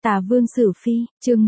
Tà Vương Sử Phi, chương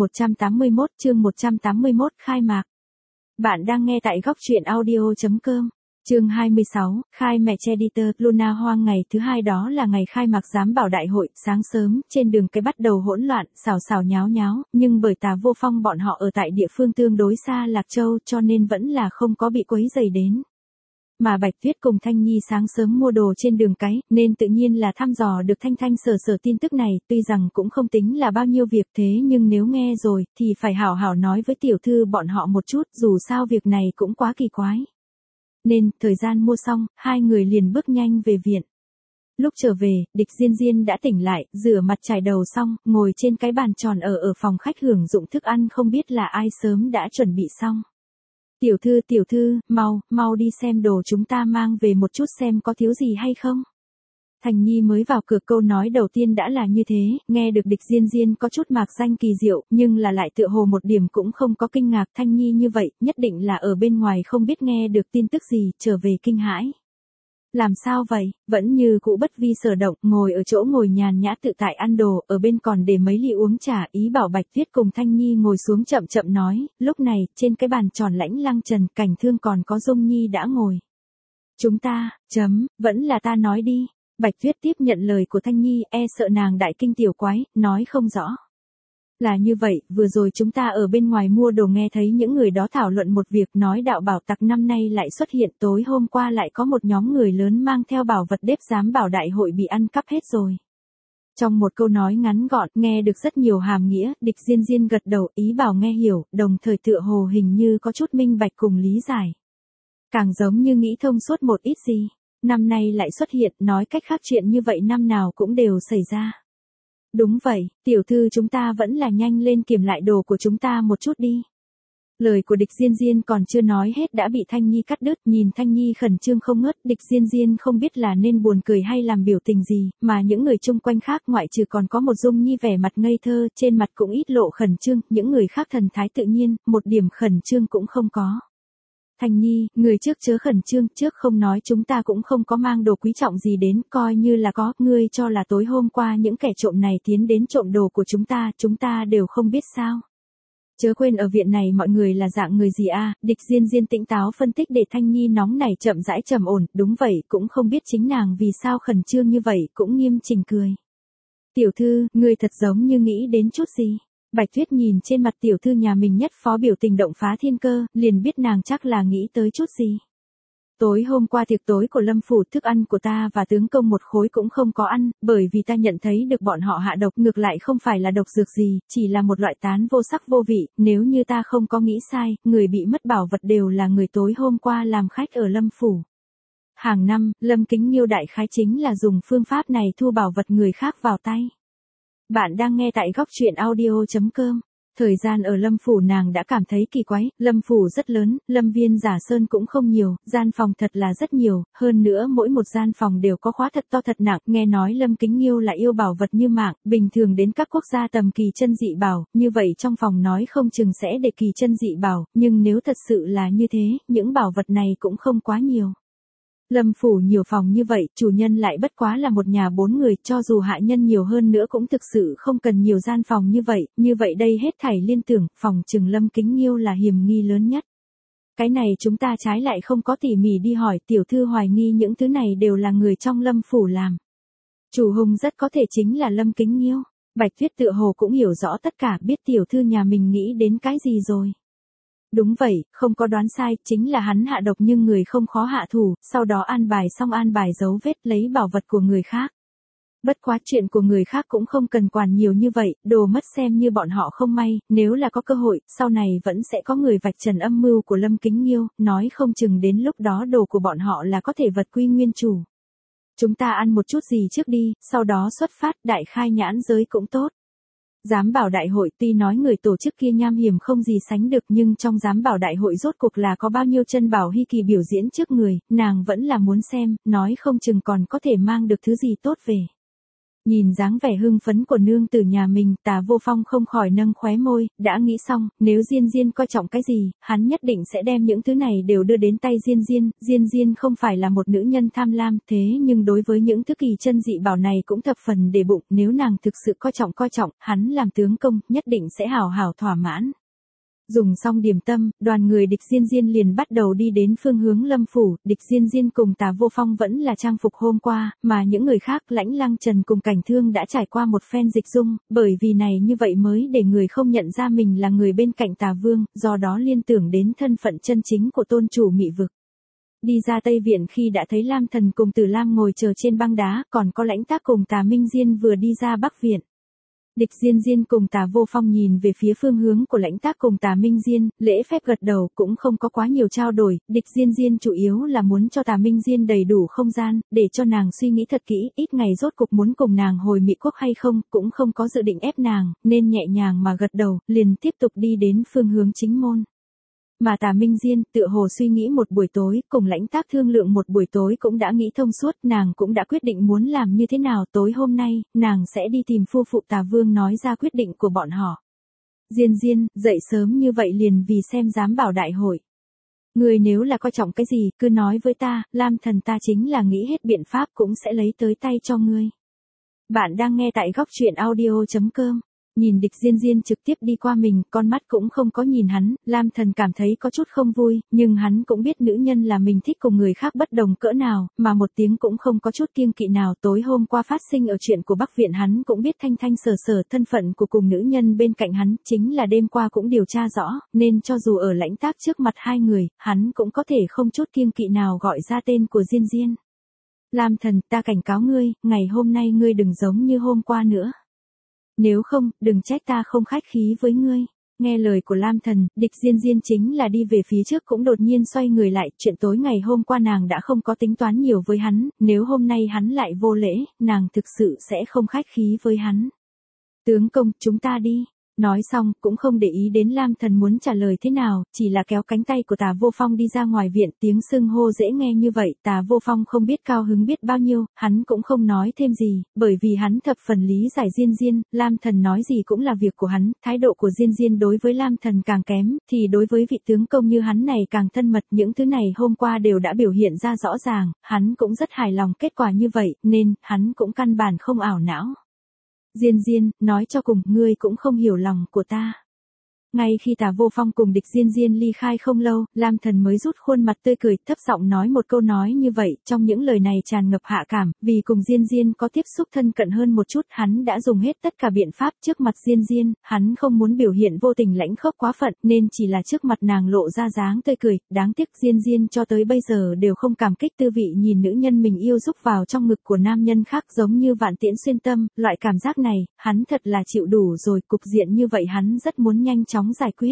181 khai mạc. Bạn đang nghe tại góc truyện audio.com. Chương 26, khai mẹ Editor, Luna Hoang. Ngày thứ hai đó là ngày khai mạc giám bảo đại hội. Sáng sớm, trên đường cái bắt đầu hỗn loạn, xào nháo nháo, nhưng bởi Tà Vô Phong bọn họ ở tại địa phương tương đối xa Lạc Châu cho nên vẫn là không có bị quấy rầy đến. Mà Bạch Tuyết cùng Thanh Nhi sáng sớm mua đồ trên đường cái, nên tự nhiên là thăm dò được thanh sở tin tức này, tuy rằng cũng không tính là bao nhiêu việc thế nhưng nếu nghe rồi, thì phải hảo hảo nói với tiểu thư bọn họ một chút, dù sao việc này cũng quá kỳ quái. Nên, thời gian mua xong, hai người liền bước nhanh về viện. Lúc trở về, Địch Diên đã tỉnh lại, rửa mặt chải đầu xong, ngồi trên cái bàn tròn ở phòng khách hưởng dụng thức ăn, không biết là ai sớm đã chuẩn bị xong. Tiểu thư, mau đi xem đồ chúng ta mang về một chút xem có thiếu gì hay không. Thành Nhi mới vào cửa, câu nói đầu tiên đã là như thế, nghe được Địch Diên có chút mạc danh kỳ diệu, nhưng là lại tựa hồ một điểm cũng không có kinh ngạc. Thanh Nhi như vậy, nhất định là ở bên ngoài không biết nghe được tin tức gì, trở về kinh hãi. Làm sao vậy, vẫn như cũ bất vi sở động, ngồi ở chỗ ngồi nhàn nhã tự tại ăn đồ, ở bên còn để mấy ly uống trà, ý bảo Bạch Tuyết cùng Thanh Nhi ngồi xuống chậm nói, lúc này, trên cái bàn tròn lãnh lăng trần, Cảnh Thương còn có Dung Nhi đã ngồi. Chúng ta, vẫn là ta nói đi. Bạch Tuyết tiếp nhận lời của Thanh Nhi, sợ nàng đại kinh tiểu quái, nói không rõ. Là như vậy, vừa rồi chúng ta ở bên ngoài mua đồ nghe thấy những người đó thảo luận một việc, nói đạo bảo tặc năm nay lại xuất hiện, tối hôm qua lại có một nhóm người lớn mang theo bảo vật đếp giám bảo đại hội bị ăn cắp hết rồi. Trong một câu nói ngắn gọn, nghe được rất nhiều hàm nghĩa, Địch Diên gật đầu, ý bảo nghe hiểu, đồng thời tựa hồ hình như có chút minh bạch cùng lý giải. Càng giống như nghĩ thông suốt một ít gì. Năm nay lại xuất hiện, nói cách khác chuyện như vậy năm nào cũng đều xảy ra. Đúng vậy, tiểu thư chúng ta vẫn là nhanh lên kiểm lại đồ của chúng ta một chút đi. Lời của Địch Diên còn chưa nói hết đã bị Thanh Nhi cắt đứt, nhìn Thanh Nhi khẩn trương không ngớt, Địch Diên không biết là nên buồn cười hay làm biểu tình gì, mà những người chung quanh khác ngoại trừ còn có một Dung Nhi vẻ mặt ngây thơ, trên mặt cũng ít lộ khẩn trương, những người khác thần thái tự nhiên, một điểm khẩn trương cũng không có. Thanh Nhi, người trước chớ khẩn trương, trước không nói chúng ta cũng không có mang đồ quý trọng gì đến, coi như là có, ngươi cho là tối hôm qua những kẻ trộm này tiến đến trộm đồ của chúng ta đều không biết sao. Chớ quên ở viện này mọi người là dạng người gì a? Địch Diên tỉnh táo phân tích để Thanh Nhi nóng này chậm rãi trầm ổn, đúng vậy, cũng không biết chính nàng vì sao khẩn trương như vậy, cũng nghiêm chỉnh cười. Tiểu thư, ngươi thật giống như nghĩ đến chút gì. Bạch Tuyết nhìn trên mặt tiểu thư nhà mình nhất phó biểu tình động phá thiên cơ, liền biết nàng chắc là nghĩ tới chút gì. Tối hôm qua tiệc tối của Lâm phủ, thức ăn của ta và tướng công một khối cũng không có ăn, bởi vì ta nhận thấy được bọn họ hạ độc, ngược lại không phải là độc dược gì, chỉ là một loại tán vô sắc vô vị, nếu như ta không có nghĩ sai, người bị mất bảo vật đều là người tối hôm qua làm khách ở Lâm phủ. Hàng năm, Lâm Kính Nghiêu đại khái chính là dùng phương pháp này thu bảo vật người khác vào tay. Bạn đang nghe tại góc truyện audio.com. Thời gian ở Lâm phủ nàng đã cảm thấy kỳ quái, Lâm phủ rất lớn, Lâm viên Giả Sơn cũng không nhiều, gian phòng thật là rất nhiều, hơn nữa mỗi một gian phòng đều có khóa thật to thật nặng, nghe nói Lâm Kính Nghiêu là yêu bảo vật như mạng, bình thường đến các quốc gia tầm kỳ chân dị bảo, như vậy trong phòng nói không chừng sẽ để kỳ chân dị bảo, nhưng nếu thật sự là như thế, những bảo vật này cũng không quá nhiều. Lâm phủ nhiều phòng như vậy, chủ nhân lại bất quá là một nhà 4 người, cho dù hạ nhân nhiều hơn nữa cũng thực sự không cần nhiều gian phòng như vậy đây hết thảy liên tưởng, phòng trừng Lâm Kính Nghiêu là hiểm nghi lớn nhất. Cái này chúng ta trái lại không có tỉ mỉ đi hỏi, tiểu thư hoài nghi những thứ này đều là người trong Lâm phủ làm. Chủ hung rất có thể chính là Lâm Kính Nghiêu. Bạch Tuyết tựa hồ cũng hiểu rõ tất cả, biết tiểu thư nhà mình nghĩ đến cái gì rồi. Đúng vậy, không có đoán sai, chính là hắn hạ độc nhưng người không khó hạ thủ, sau đó an bài dấu vết lấy bảo vật của người khác. Bất quá chuyện của người khác cũng không cần quản nhiều như vậy, đồ mất xem như bọn họ không may, nếu là có cơ hội, sau này vẫn sẽ có người vạch trần âm mưu của Lâm Kính Nghiêu, nói không chừng đến lúc đó đồ của bọn họ là có thể vật quy nguyên chủ. Chúng ta ăn một chút gì trước đi, sau đó xuất phát, đại khai nhãn giới cũng tốt. Giám bảo đại hội tuy nói người tổ chức kia nham hiểm không gì sánh được nhưng trong giám bảo đại hội rốt cuộc là có bao nhiêu chân bảo hy kỳ biểu diễn trước người, nàng vẫn là muốn xem, nói không chừng còn có thể mang được thứ gì tốt về. Nhìn dáng vẻ hưng phấn của nương tử nhà mình, Tả Vô Phong không khỏi nâng khóe môi, đã nghĩ xong, nếu Diên Diên coi trọng cái gì, hắn nhất định sẽ đem những thứ này đều đưa đến tay Diên Diên. Diên Diên không phải là một nữ nhân tham lam, thế nhưng đối với những thứ kỳ chân dị bảo này cũng thập phần để bụng, nếu nàng thực sự coi trọng, hắn làm tướng công, nhất định sẽ hảo hảo thỏa mãn. Dùng xong điểm tâm, đoàn người Địch Diên Diên liền bắt đầu đi đến phương hướng Lâm phủ. Địch Diên Diên cùng Tả Vô Phong vẫn là trang phục hôm qua, mà những người khác Lãnh Lăng Trần cùng Cảnh Thương đã trải qua một phen dịch dung, bởi vì này như vậy mới để người không nhận ra mình là người bên cạnh Tả Vương, do đó liên tưởng đến thân phận chân chính của tôn chủ Mị Vực. Đi ra Tây Viện khi đã thấy Lam Thần cùng Tử Lam ngồi chờ trên băng đá, còn có Lãnh Tác cùng Tả Minh Diên vừa đi ra Bắc Viện. Địch Diên Diên cùng Tả Vô Phong nhìn về phía phương hướng của Lãnh Tác cùng Tả Minh Diên, lễ phép gật đầu, cũng không có quá nhiều trao đổi. Địch Diên Diên chủ yếu là muốn cho Tả Minh Diên đầy đủ không gian, để cho nàng suy nghĩ thật kỹ, ít ngày rốt cục muốn cùng nàng hồi Mị Quốc hay không, cũng không có dự định ép nàng, nên nhẹ nhàng mà gật đầu, liền tiếp tục đi đến phương hướng chính môn. Mà Tả Minh Diên tựa hồ suy nghĩ một buổi tối, cùng Lãnh Tác thương lượng một buổi tối cũng đã nghĩ thông suốt, nàng cũng đã quyết định muốn làm như thế nào. Tối hôm nay, nàng sẽ đi tìm phu phụ Tả Vương nói ra quyết định của bọn họ. Diên Diên, dậy sớm như vậy liền vì xem giám bảo đại hội. Người nếu là coi trọng cái gì, cứ nói với ta, Lam Thần ta chính là nghĩ hết biện pháp cũng sẽ lấy tới tay cho ngươi. Bạn đang nghe tại góc truyện audio.com. Nhìn Địch Diên Diên trực tiếp đi qua mình, con mắt cũng không có nhìn hắn, Lam Thần cảm thấy có chút không vui, nhưng hắn cũng biết nữ nhân là mình thích cùng người khác bất đồng cỡ nào, mà một tiếng cũng không có chút kiêng kỵ nào. Tối hôm qua phát sinh ở chuyện của Bắc Viện hắn cũng biết thanh thanh sở sở, thân phận của cùng nữ nhân bên cạnh hắn, chính là đêm qua cũng điều tra rõ, nên cho dù ở Lãnh Tác trước mặt hai người, hắn cũng có thể không chút kiêng kỵ nào gọi ra tên của Diên Diên. Lam Thần, ta cảnh cáo ngươi, ngày hôm nay ngươi đừng giống như hôm qua nữa. Nếu không, đừng trách ta không khách khí với ngươi. Nghe lời của Lam Thần, Địch Diên Diên chính là đi về phía trước cũng đột nhiên xoay người lại, chuyện tối ngày hôm qua nàng đã không có tính toán nhiều với hắn, nếu hôm nay hắn lại vô lễ, nàng thực sự sẽ không khách khí với hắn. Tướng công, chúng ta đi. Nói xong, cũng không để ý đến Lam Thần muốn trả lời thế nào, chỉ là kéo cánh tay của Tả Vô Phong đi ra ngoài viện, tiếng xưng hô dễ nghe như vậy, Tả Vô Phong không biết cao hứng biết bao nhiêu, hắn cũng không nói thêm gì, bởi vì hắn thập phần lý giải Diên Diên, Lam Thần nói gì cũng là việc của hắn, thái độ của Diên Diên đối với Lam Thần càng kém, thì đối với vị tướng công như hắn này càng thân mật, những thứ này hôm qua đều đã biểu hiện ra rõ ràng, hắn cũng rất hài lòng kết quả như vậy, nên, hắn cũng căn bản không ảo não. Diên Diên, nói cho cùng, ngươi cũng không hiểu lòng của ta. Ngay khi Tả Vô Phong cùng Địch Diên Diên ly khai không lâu, Lam Thần mới rút khuôn mặt tươi cười, thấp giọng nói một câu nói như vậy, trong những lời này tràn ngập hạ cảm, vì cùng Diên Diên có tiếp xúc thân cận hơn một chút, hắn đã dùng hết tất cả biện pháp trước mặt Diên Diên, hắn không muốn biểu hiện vô tình lãnh khốc quá phận, nên chỉ là trước mặt nàng lộ ra dáng tươi cười, đáng tiếc Diên Diên cho tới bây giờ đều không cảm kích tư vị nhìn nữ nhân mình yêu rúc vào trong ngực của nam nhân khác giống như vạn tiễn xuyên tâm, loại cảm giác này, hắn thật là chịu đủ rồi, cục diện như vậy hắn rất muốn nhanh chóng giải quyết.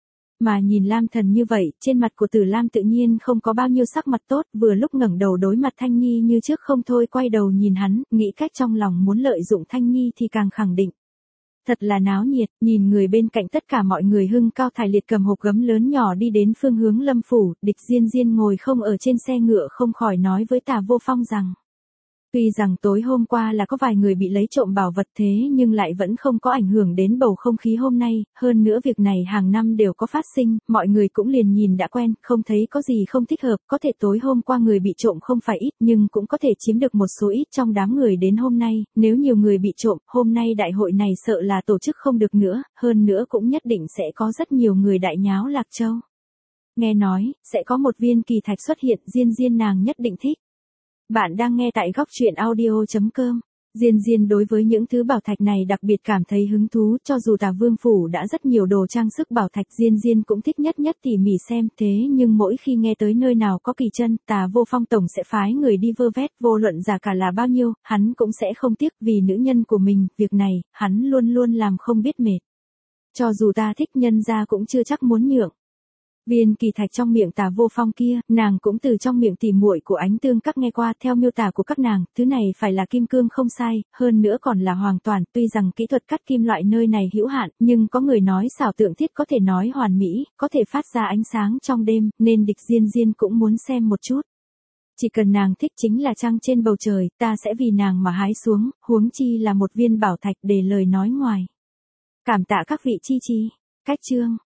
Mà nhìn Lam Thần như vậy, trên mặt của Tử Lam tự nhiên không có bao nhiêu sắc mặt tốt, vừa lúc ngẩng đầu đối mặt Thanh Nhi như trước không thôi quay đầu nhìn hắn, nghĩ cách trong lòng muốn lợi dụng Thanh Nhi thì càng khẳng định. Thật là náo nhiệt, nhìn người bên cạnh tất cả mọi người hưng cao thải liệt cầm hộp gấm lớn nhỏ đi đến phương hướng Lâm phủ, Địch Diên Diên ngồi không ở trên xe ngựa không khỏi nói với Tả Vô Phong rằng. Tuy rằng tối hôm qua là có vài người bị lấy trộm bảo vật thế nhưng lại vẫn không có ảnh hưởng đến bầu không khí hôm nay, hơn nữa việc này hàng năm đều có phát sinh, mọi người cũng liền nhìn đã quen, không thấy có gì không thích hợp, có thể tối hôm qua người bị trộm không phải ít nhưng cũng có thể chiếm được một số ít trong đám người đến hôm nay, nếu nhiều người bị trộm, hôm nay đại hội này sợ là tổ chức không được nữa, hơn nữa cũng nhất định sẽ có rất nhiều người đại nháo Lạc Châu. Nghe nói, sẽ có một viên kỳ thạch xuất hiện, Diên Diên nàng nhất định thích. Bạn đang nghe tại góc truyện audio.com. Diên Diên đối với những thứ bảo thạch này đặc biệt cảm thấy hứng thú, cho dù Tả Vương phủ đã rất nhiều đồ trang sức bảo thạch, Diên Diên cũng thích nhất tỉ mỉ xem, thế nhưng mỗi khi nghe tới nơi nào có kỳ chân, Tả Vô Phong tổng sẽ phái người đi vơ vét, vô luận giá cả là bao nhiêu, hắn cũng sẽ không tiếc, vì nữ nhân của mình, việc này, hắn luôn luôn làm không biết mệt. Cho dù ta thích nhân gia cũng chưa chắc muốn nhượng. Viên kỳ thạch trong miệng Tả Vô Phong kia, nàng cũng từ trong miệng tỉ muội của Ánh Tương Các nghe qua, theo miêu tả của các nàng, thứ này phải là kim cương không sai, hơn nữa còn là hoàn toàn, tuy rằng kỹ thuật cắt kim loại nơi này hữu hạn, nhưng có người nói xảo tượng thiết có thể nói hoàn mỹ, có thể phát ra ánh sáng trong đêm, nên Địch Diên Diên cũng muốn xem một chút. Chỉ cần nàng thích chính là trăng trên bầu trời, ta sẽ vì nàng mà hái xuống, huống chi là một viên bảo thạch để lời nói ngoài. Cảm tạ các vị chi chi. Cách chương.